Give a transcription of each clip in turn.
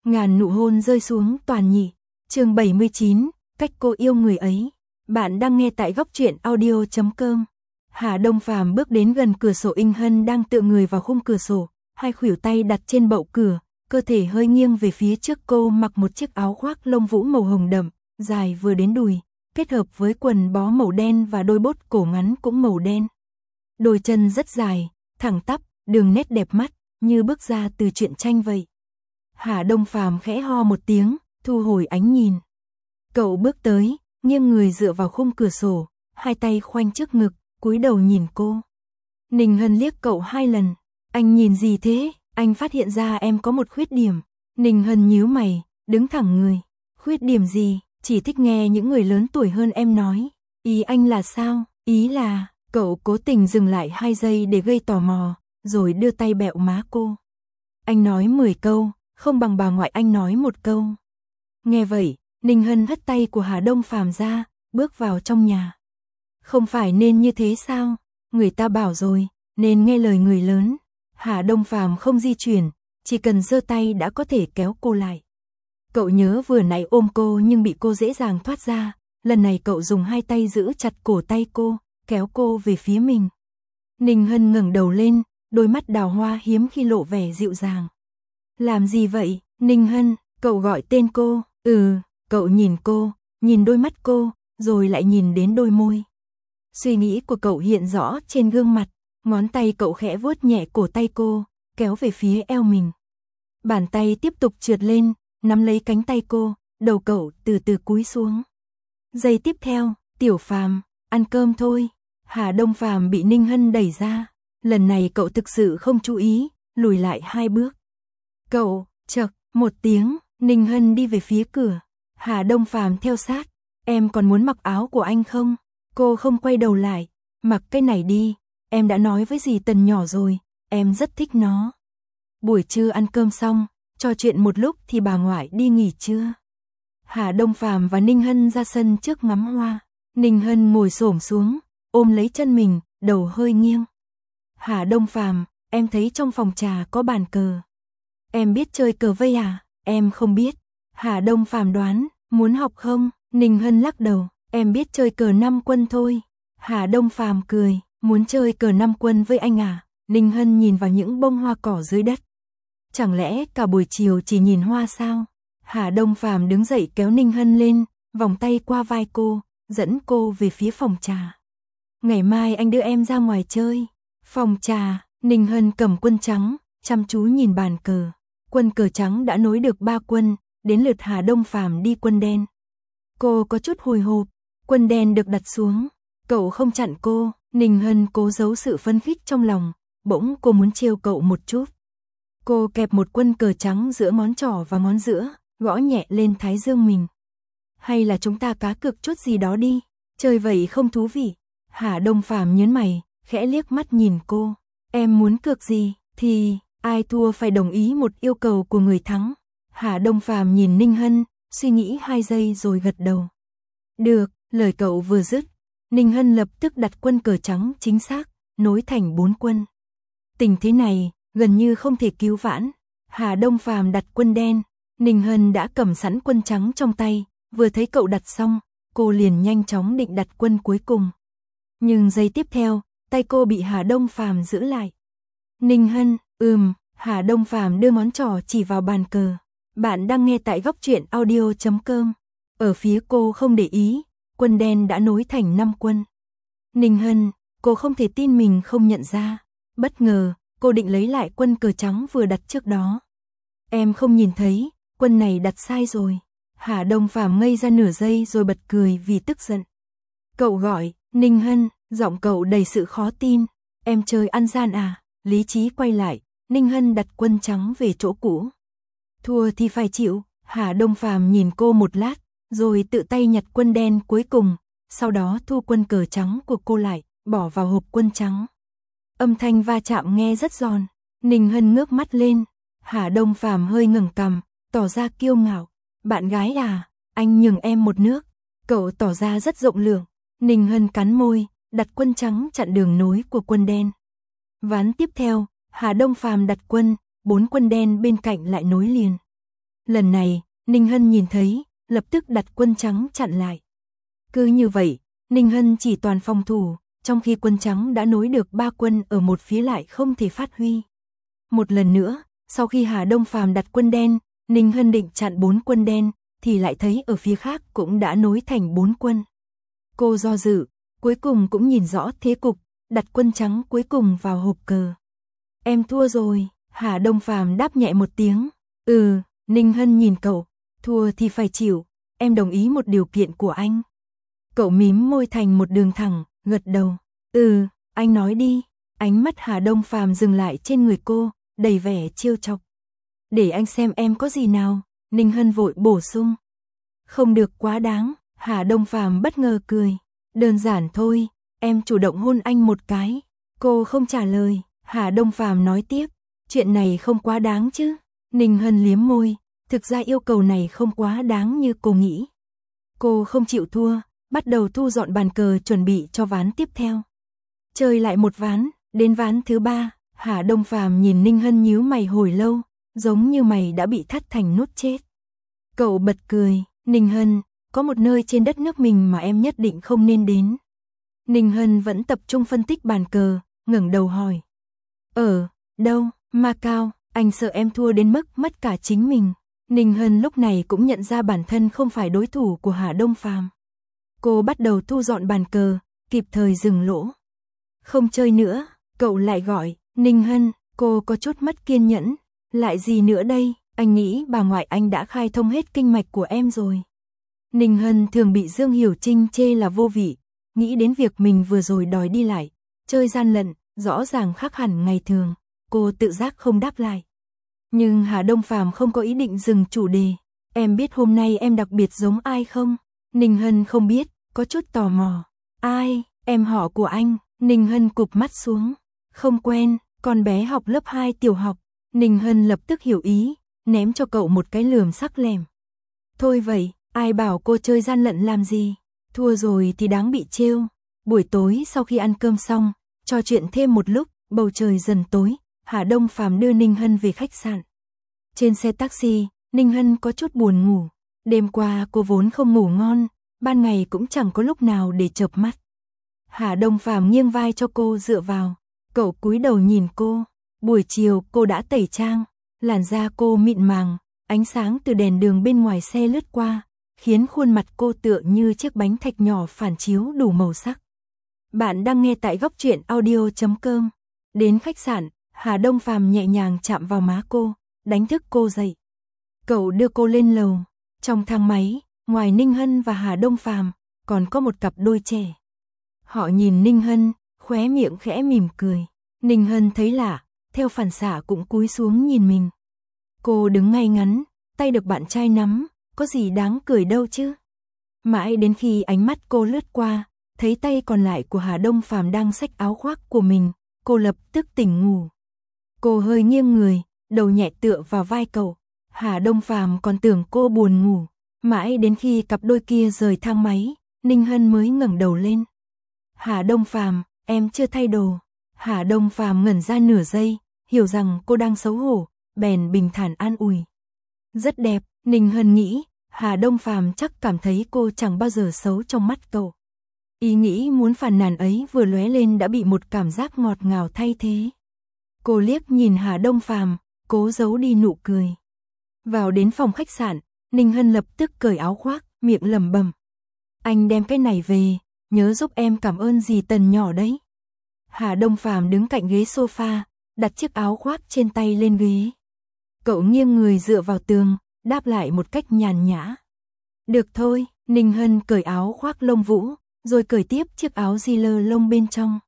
Ngàn nụ hôn rơi xuống toàn nhị. Chương 79, cách cô yêu người ấy. Bạn đang nghe tại góc truyện audio.com. Hà Đông Phàm bước đến gần cửa sổ, Ninh Hân đang tựa người vào khung cửa sổ, hai khuỷu tay đặt trên bậu cửa, cơ thể hơi nghiêng về phía trước. Cô mặc một chiếc áo khoác lông vũ màu hồng đậm, dài vừa đến đùi, kết hợp với quần bó màu đen và đôi bốt cổ ngắn cũng màu đen. Đôi chân rất dài, thẳng tắp, đường nét đẹp mắt, như bước ra từ truyện tranh vậy. Hà Đông Phàm khẽ ho một tiếng, thu hồi ánh nhìn. Cậu bước tới, nghiêng người dựa vào khung cửa sổ, hai tay khoanh trước ngực, cúi đầu nhìn cô. Ninh Hân liếc cậu hai lần. Anh nhìn gì thế? Anh phát hiện ra em có một khuyết điểm. Ninh Hân nhíu mày, đứng thẳng người. Khuyết điểm gì? Chỉ thích nghe những người lớn tuổi hơn em nói. Ý anh là sao? Ý là, cậu cố tình dừng lại 2 giây để gây tò mò, rồi đưa tay bẹo má cô. Anh nói 10 câu, không bằng bà ngoại anh nói 1 câu. Nghe vậy, Ninh Hân hất tay của Hà Đông Phàm ra, bước vào trong nhà. Không phải nên như thế sao? Người ta bảo rồi, nên nghe lời người lớn. Hà Đông Phàm không di chuyển, chỉ cần giơ tay đã có thể kéo cô lại. Cậu nhớ vừa nãy ôm cô nhưng bị cô dễ dàng thoát ra, lần này cậu dùng 2 tay giữ chặt cổ tay cô, kéo cô về phía mình. Ninh Hân ngẩng đầu lên, đôi mắt đào hoa hiếm khi lộ vẻ dịu dàng. Làm gì vậy, Ninh Hân? Cậu gọi tên cô. Cậu nhìn cô, nhìn đôi mắt cô, rồi lại nhìn đến đôi môi. Suy nghĩ của cậu hiện rõ trên gương mặt, ngón tay cậu khẽ vuốt nhẹ cổ tay cô, kéo về phía eo mình. Bàn tay tiếp tục trượt lên, nắm lấy cánh tay cô, đầu cậu từ từ cúi xuống. Giây tiếp theo, Tiểu Phàm, ăn cơm thôi. Hà Đông Phàm bị Ninh Hân đẩy ra. Lần này cậu thực sự không chú ý, lùi lại 2 bước. Cậu, chậc, một tiếng, Ninh Hân đi về phía cửa. Hà Đông Phàm theo sát. Em còn muốn mặc áo của anh không? Cô không quay đầu lại. Mặc cái này đi, em đã nói với dì Tần nhỏ rồi, em rất thích nó. Buổi trưa ăn cơm xong, trò chuyện một lúc thì bà ngoại đi nghỉ trưa. Hà Đông Phàm và Ninh Hân ra sân trước ngắm hoa. Ninh Hân ngồi xổm xuống, ôm lấy chân mình, đầu hơi nghiêng. Hà Đông Phàm, em thấy trong phòng trà có bàn cờ. Em biết chơi cờ vây à? Em không biết. Hà Đông Phàm đoán, muốn học không? Ninh Hân lắc đầu, em biết chơi cờ 5 quân thôi. Hà Đông Phàm cười, muốn chơi cờ 5 quân với anh à? Ninh Hân nhìn vào những bông hoa cỏ dưới đất. Chẳng lẽ cả buổi chiều chỉ nhìn hoa sao? Hà Đông Phàm đứng dậy kéo Ninh Hân lên, vòng tay qua vai cô, dẫn cô về phía phòng trà. Ngày mai anh đưa em ra ngoài chơi. Phòng trà, Ninh Hân cầm quân trắng, chăm chú nhìn bàn cờ. Quân cờ trắng đã nối được 3 quân, đến lượt Hà Đông Phàm đi quân đen. Cô có chút hồi hộp, quân đen được đặt xuống. Cậu không chặn cô, Ninh Hân cố giấu sự phấn khích trong lòng, bỗng cô muốn trêu cậu một chút. Cô kẹp một quân cờ trắng giữa ngón trỏ và ngón giữa, gõ nhẹ lên thái dương mình. Hay là chúng ta cá cược chút gì đó đi, chơi vậy không thú vị. Hà Đông Phàm nhớn mày, khẽ liếc mắt nhìn cô. Em muốn cược gì, thì ai thua phải đồng ý một yêu cầu của người thắng. Hà Đông Phàm nhìn Ninh Hân, suy nghĩ 2 giây rồi gật đầu. Được, lời cậu vừa dứt, Ninh Hân lập tức đặt quân cờ trắng chính xác, nối thành 4 quân. Tình thế này, gần như không thể cứu vãn. Hà Đông Phàm đặt quân đen, Ninh Hân đã cầm sẵn quân trắng trong tay, vừa thấy cậu đặt xong, cô liền nhanh chóng định đặt quân cuối cùng. Nhưng giây tiếp theo, tay cô bị Hà Đông Phàm giữ lại. Ninh Hân, Hà Đông Phàm đưa ngón trỏ chỉ vào bàn cờ. Bạn đang nghe tại góc truyện audio.com. Ở phía cô không để ý, quân đen đã nối thành 5 quân. Ninh Hân, cô không thể tin mình không nhận ra. Bất ngờ, cô định lấy lại quân cờ trắng vừa đặt trước đó. Em không nhìn thấy, quân này đặt sai rồi. Hà Đông Phàm ngây ra nửa giây rồi bật cười vì tức giận. Cậu gọi, Ninh Hân, giọng cậu đầy sự khó tin. Em chơi ăn gian à? Lý trí quay lại, Ninh Hân đặt quân trắng về chỗ cũ. Thua thì phải chịu. Hà Đông Phàm nhìn cô một lát, rồi tự tay nhặt quân đen cuối cùng, sau đó thu quân cờ trắng của cô lại, bỏ vào hộp quân trắng. Âm thanh va chạm nghe rất giòn. Ninh Hân ngước mắt lên. Hà Đông Phàm hơi ngẩng cằm, tỏ ra kiêu ngạo. Bạn gái à, anh nhường em một nước. Cậu tỏ ra rất rộng lượng. Ninh Hân cắn môi, đặt quân trắng chặn đường nối của quân đen. Ván tiếp theo, Hà Đông Phàm đặt quân, 4 quân đen bên cạnh lại nối liền. Lần này, Ninh Hân nhìn thấy, lập tức đặt quân trắng chặn lại. Cứ như vậy, Ninh Hân chỉ toàn phòng thủ, trong khi quân trắng đã nối được 3 quân ở một phía lại không thể phát huy. Một lần nữa, sau khi Hà Đông Phàm đặt quân đen, Ninh Hân định chặn 4 quân đen, thì lại thấy ở phía khác cũng đã nối thành 4 quân. Cô do dự, cuối cùng cũng nhìn rõ thế cục, đặt quân trắng cuối cùng vào hộp cờ. Em thua rồi, Hà Đông Phàm đáp nhẹ một tiếng. Ninh Hân nhìn cậu, thua thì phải chịu, em đồng ý một điều kiện của anh. Cậu mím môi thành một đường thẳng, gật đầu. Anh nói đi. Ánh mắt Hà Đông Phàm dừng lại trên người cô, đầy vẻ trêu chọc. Để anh xem em có gì nào, Ninh Hân vội bổ sung. Không được quá đáng, Hà Đông Phàm bất ngờ cười. Đơn giản thôi, em chủ động hôn anh một cái. Cô không trả lời, Hà Đông Phàm nói tiếp. Chuyện này không quá đáng chứ. Ninh Hân liếm môi, thực ra yêu cầu này không quá đáng như cô nghĩ. Cô không chịu thua, bắt đầu thu dọn bàn cờ chuẩn bị cho ván tiếp theo. Chơi lại một ván, đến ván thứ 3, Hà Đông Phàm nhìn Ninh Hân nhíu mày hồi lâu, giống như mày đã bị thắt thành nút chết. Cậu bật cười, Ninh Hân, có một nơi trên đất nước mình mà em nhất định không nên đến. Ninh Hân vẫn tập trung phân tích bàn cờ, ngẩng đầu hỏi. Đâu, Macau, anh sợ em thua đến mức mất cả chính mình. Ninh Hân lúc này cũng nhận ra bản thân không phải đối thủ của Hà Đông Phàm. Cô bắt đầu thu dọn bàn cờ, kịp thời dừng lỗ. Không chơi nữa, cậu lại gọi. Ninh Hân, cô có chút mất kiên nhẫn. Lại gì nữa đây, anh nghĩ bà ngoại anh đã khai thông hết kinh mạch của em rồi. Ninh Hân thường bị Dương Hiểu Trinh chê là vô vị, nghĩ đến việc mình vừa rồi đòi đi lại, chơi gian lận, rõ ràng khác hẳn ngày thường, cô tự giác không đáp lại. Nhưng Hà Đông Phàm không có ý định dừng chủ đề. Em biết hôm nay em đặc biệt giống ai không? Ninh Hân không biết, có chút tò mò. Ai, em họ của anh? Ninh Hân cụp mắt xuống. Không quen, con bé học lớp 2 tiểu học. Ninh Hân lập tức hiểu ý, ném cho cậu một cái lườm sắc lẻm. Thôi vậy, ai bảo cô chơi gian lận làm gì? Thua rồi thì đáng bị trêu. Buổi tối sau khi ăn cơm xong, trò chuyện thêm một lúc, bầu trời dần tối, Hà Đông Phàm đưa Ninh Hân về khách sạn. Trên xe taxi, Ninh Hân có chút buồn ngủ. Đêm qua cô vốn không ngủ ngon, ban ngày cũng chẳng có lúc nào để chợp mắt. Hà Đông Phàm nghiêng vai cho cô dựa vào, cậu cúi đầu nhìn cô. Buổi chiều cô đã tẩy trang, làn da cô mịn màng, ánh sáng từ đèn đường bên ngoài xe lướt qua, khiến khuôn mặt cô tựa như chiếc bánh thạch nhỏ phản chiếu đủ màu sắc. Bạn đang nghe tại góc truyện audio.com. Đến khách sạn, Hà Đông Phàm nhẹ nhàng chạm vào má cô, đánh thức cô dậy. Cậu đưa cô lên lầu. Trong thang máy, ngoài Ninh Hân và Hà Đông Phàm, còn có một cặp đôi trẻ. Họ nhìn Ninh Hân, khóe miệng khẽ mỉm cười. Ninh Hân thấy lạ, theo phản xạ cũng cúi xuống nhìn mình. Cô đứng ngay ngắn, tay được bạn trai nắm, có gì đáng cười đâu chứ. Mãi đến khi ánh mắt cô lướt qua, thấy tay còn lại của Hà Đông Phàm đang xách áo khoác của mình, cô lập tức tỉnh ngủ. Cô hơi nghiêng người, đầu nhẹ tựa vào vai cậu. Hà Đông Phàm còn tưởng cô buồn ngủ, mãi đến khi cặp đôi kia rời thang máy, Ninh Hân mới ngẩng đầu lên. Hà Đông Phàm, em chưa thay đồ. Hà Đông Phàm ngẩn ra nửa giây, hiểu rằng cô đang xấu hổ, bèn bình thản an ủi. Rất đẹp, Ninh Hân nghĩ, Hà Đông Phàm chắc cảm thấy cô chẳng bao giờ xấu trong mắt cậu. Ý nghĩ muốn phàn nàn ấy vừa lóe lên đã bị một cảm giác ngọt ngào thay thế. Cô liếc nhìn Hà Đông Phàm, cố giấu đi nụ cười. Vào đến phòng khách sạn, Ninh Hân lập tức cởi áo khoác, miệng lẩm bẩm. Anh đem cái này về, nhớ giúp em cảm ơn dì Tần nhỏ đấy. Hà Đông Phàm đứng cạnh ghế sofa, đặt chiếc áo khoác trên tay lên ghế. Cậu nghiêng người dựa vào tường, đáp lại một cách nhàn nhã. Được thôi, Ninh Hân cởi áo khoác lông vũ, rồi cởi tiếp chiếc áo di lơ lông bên trong.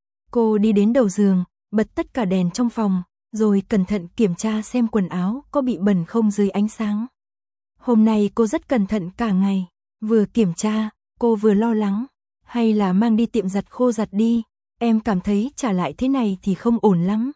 Cô đi đến đầu giường, bật tất cả đèn trong phòng, rồi cẩn thận kiểm tra xem quần áo có bị bẩn không dưới ánh sáng. Hôm nay cô rất cẩn thận cả ngày, vừa kiểm tra, cô vừa lo lắng, hay là mang đi tiệm giặt khô giặt đi, em cảm thấy trả lại thế này thì không ổn lắm.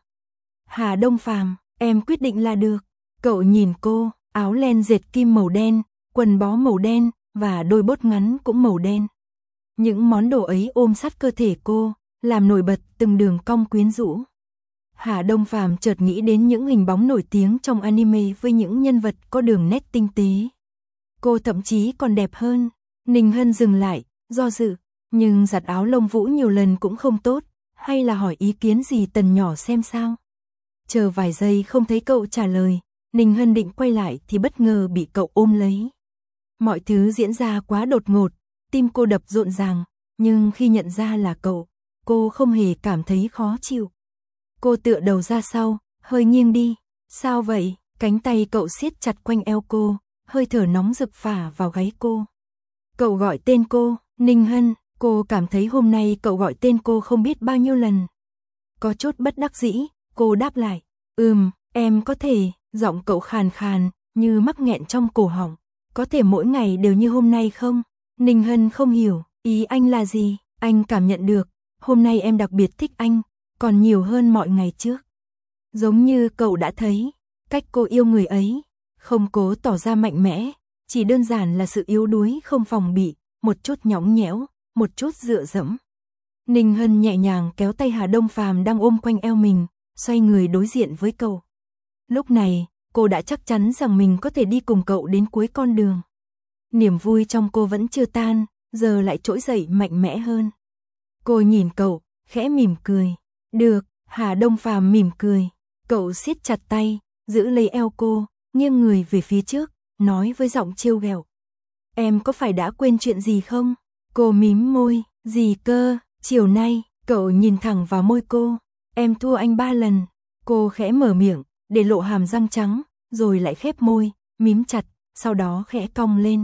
Hà Đông Phàm, em quyết định là được. Cậu nhìn cô, áo len dệt kim màu đen, quần bó màu đen, và đôi bốt ngắn cũng màu đen. Những món đồ ấy ôm sát cơ thể cô, làm nổi bật từng đường cong quyến rũ. Hà Đông Phàm chợt nghĩ đến những hình bóng nổi tiếng trong anime với những nhân vật có đường nét tinh tế. Cô thậm chí còn đẹp hơn. Ninh Hân dừng lại, do dự, nhưng giặt áo lông vũ nhiều lần cũng không tốt, hay là hỏi ý kiến gì Tần nhỏ xem sao. Chờ vài giây không thấy cậu trả lời, Ninh Hân định quay lại thì bất ngờ bị cậu ôm lấy. Mọi thứ diễn ra quá đột ngột, tim cô đập rộn ràng, nhưng khi nhận ra là cậu, cô không hề cảm thấy khó chịu. Cô tựa đầu ra sau, hơi nghiêng đi. Sao vậy? Cánh tay cậu siết chặt quanh eo cô, hơi thở nóng rực phả vào gáy cô. Cậu gọi tên cô, Ninh Hân, cô cảm thấy hôm nay cậu gọi tên cô không biết bao nhiêu lần. Có chút bất đắc dĩ, cô đáp lại, em có thể, giọng cậu khàn khàn, như mắc nghẹn trong cổ họng. Có thể mỗi ngày đều như hôm nay không? Ninh Hân không hiểu, ý anh là gì? Anh cảm nhận được, hôm nay em đặc biệt thích anh, còn nhiều hơn mọi ngày trước. Giống như cậu đã thấy, cách cô yêu người ấy, không cố tỏ ra mạnh mẽ, chỉ đơn giản là sự yếu đuối không phòng bị, một chút nhõng nhẽo, một chút dựa dẫm. Ninh Hân nhẹ nhàng kéo tay Hà Đông Phàm đang ôm quanh eo mình, xoay người đối diện với cậu. Lúc này, cô đã chắc chắn rằng mình có thể đi cùng cậu đến cuối con đường. Niềm vui trong cô vẫn chưa tan, giờ lại trỗi dậy mạnh mẽ hơn. Cô nhìn cậu, khẽ mỉm cười. Được, Hà Đông Phàm mỉm cười. Cậu siết chặt tay, giữ lấy eo cô, nghiêng người về phía trước, nói với giọng trêu ghẹo. Em có phải đã quên chuyện gì không? Cô mím môi, gì cơ? Chiều nay, cậu nhìn thẳng vào môi cô. Em thua anh 3 lần. Cô khẽ mở miệng, để lộ hàm răng trắng, rồi lại khép môi, mím chặt, sau đó khẽ cong lên.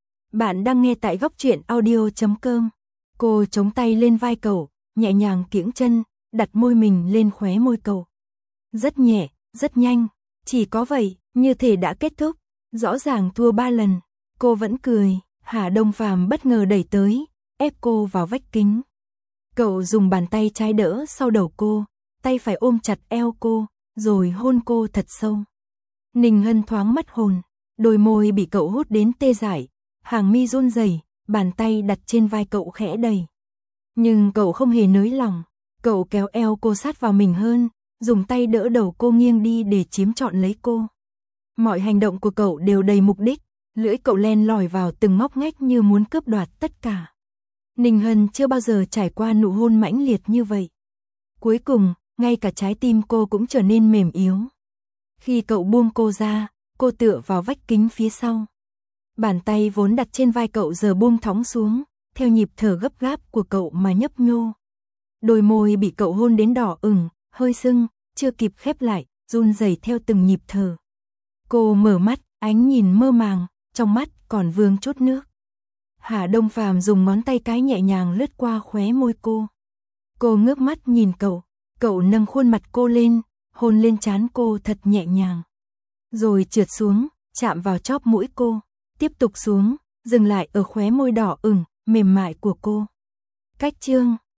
Bạn đang nghe tại góc truyện audio.com. Cô chống tay lên vai cậu, nhẹ nhàng kiễng chân, đặt môi mình lên khóe môi cậu. Rất nhẹ, rất nhanh, chỉ có vậy, như thể đã kết thúc, rõ ràng thua 3 lần. Cô vẫn cười, Hà Đông Phàm bất ngờ đẩy tới, ép cô vào vách kính. Cậu dùng bàn tay trái đỡ sau đầu cô, tay phải ôm chặt eo cô, rồi hôn cô thật sâu. Ninh Hân thoáng mất hồn, đôi môi bị cậu hút đến tê dại, hàng mi run rẩy, bàn tay đặt trên vai cậu khẽ đẩy. Nhưng cậu không hề nới lòng, cậu kéo eo cô sát vào mình hơn, dùng tay đỡ đầu cô nghiêng đi để chiếm trọn lấy cô. Mọi hành động của cậu đều đầy mục đích, lưỡi cậu len lỏi vào từng ngóc ngách như muốn cướp đoạt tất cả. Ninh Hân chưa bao giờ trải qua nụ hôn mãnh liệt như vậy. Cuối cùng, ngay cả trái tim cô cũng trở nên mềm yếu. Khi cậu buông cô ra, cô tựa vào vách kính phía sau. Bàn tay vốn đặt trên vai cậu giờ buông thõng xuống, theo nhịp thở gấp gáp của cậu mà nhấp nhô. Đôi môi bị cậu hôn đến đỏ ửng, hơi sưng, chưa kịp khép lại, run rẩy theo từng nhịp thở. Cô mở mắt, ánh nhìn mơ màng, trong mắt còn vương chút nước. Hà Đông Phàm dùng ngón tay cái nhẹ nhàng lướt qua khóe môi cô. Cô ngước mắt nhìn cậu nâng khuôn mặt cô lên, hôn lên trán cô thật nhẹ nhàng. Rồi trượt xuống, chạm vào chóp mũi cô, tiếp tục xuống, dừng lại ở khóe môi đỏ ửng, mềm mại của cô. Cách chương